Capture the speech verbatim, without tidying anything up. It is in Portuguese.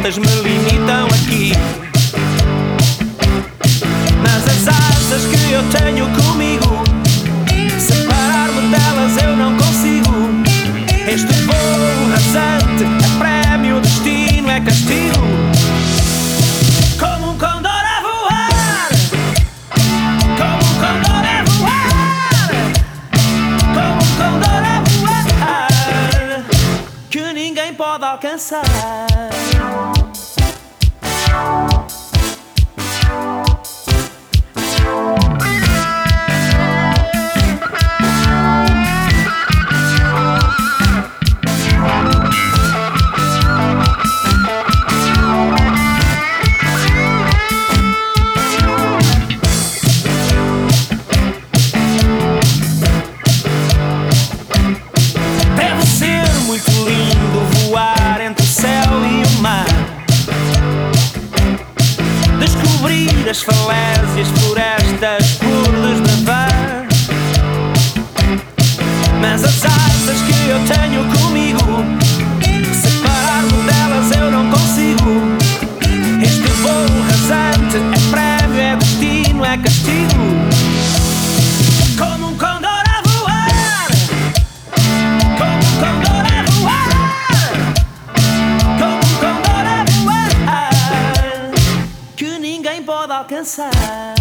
portas me limitam aqui. Mas as asas que eu tenho comigo, separar-me delas eu não consigo. Este voo rasante é prémio, o destino é castigo. Como um condor a voar, como um condor a voar, como um condor a voar, que ninguém pode alcançar. Muito lindo voar entre o céu e o mar, descobrir as falésias, florestas por desbravar. Mas as asas que eu tenho comigo, separar-me delas eu não consigo. Este voo rasante é prémio, é destino, é castigo. Como um condor a voar, como um condor a voar, como um condor a voar, que ninguém pode alcançar.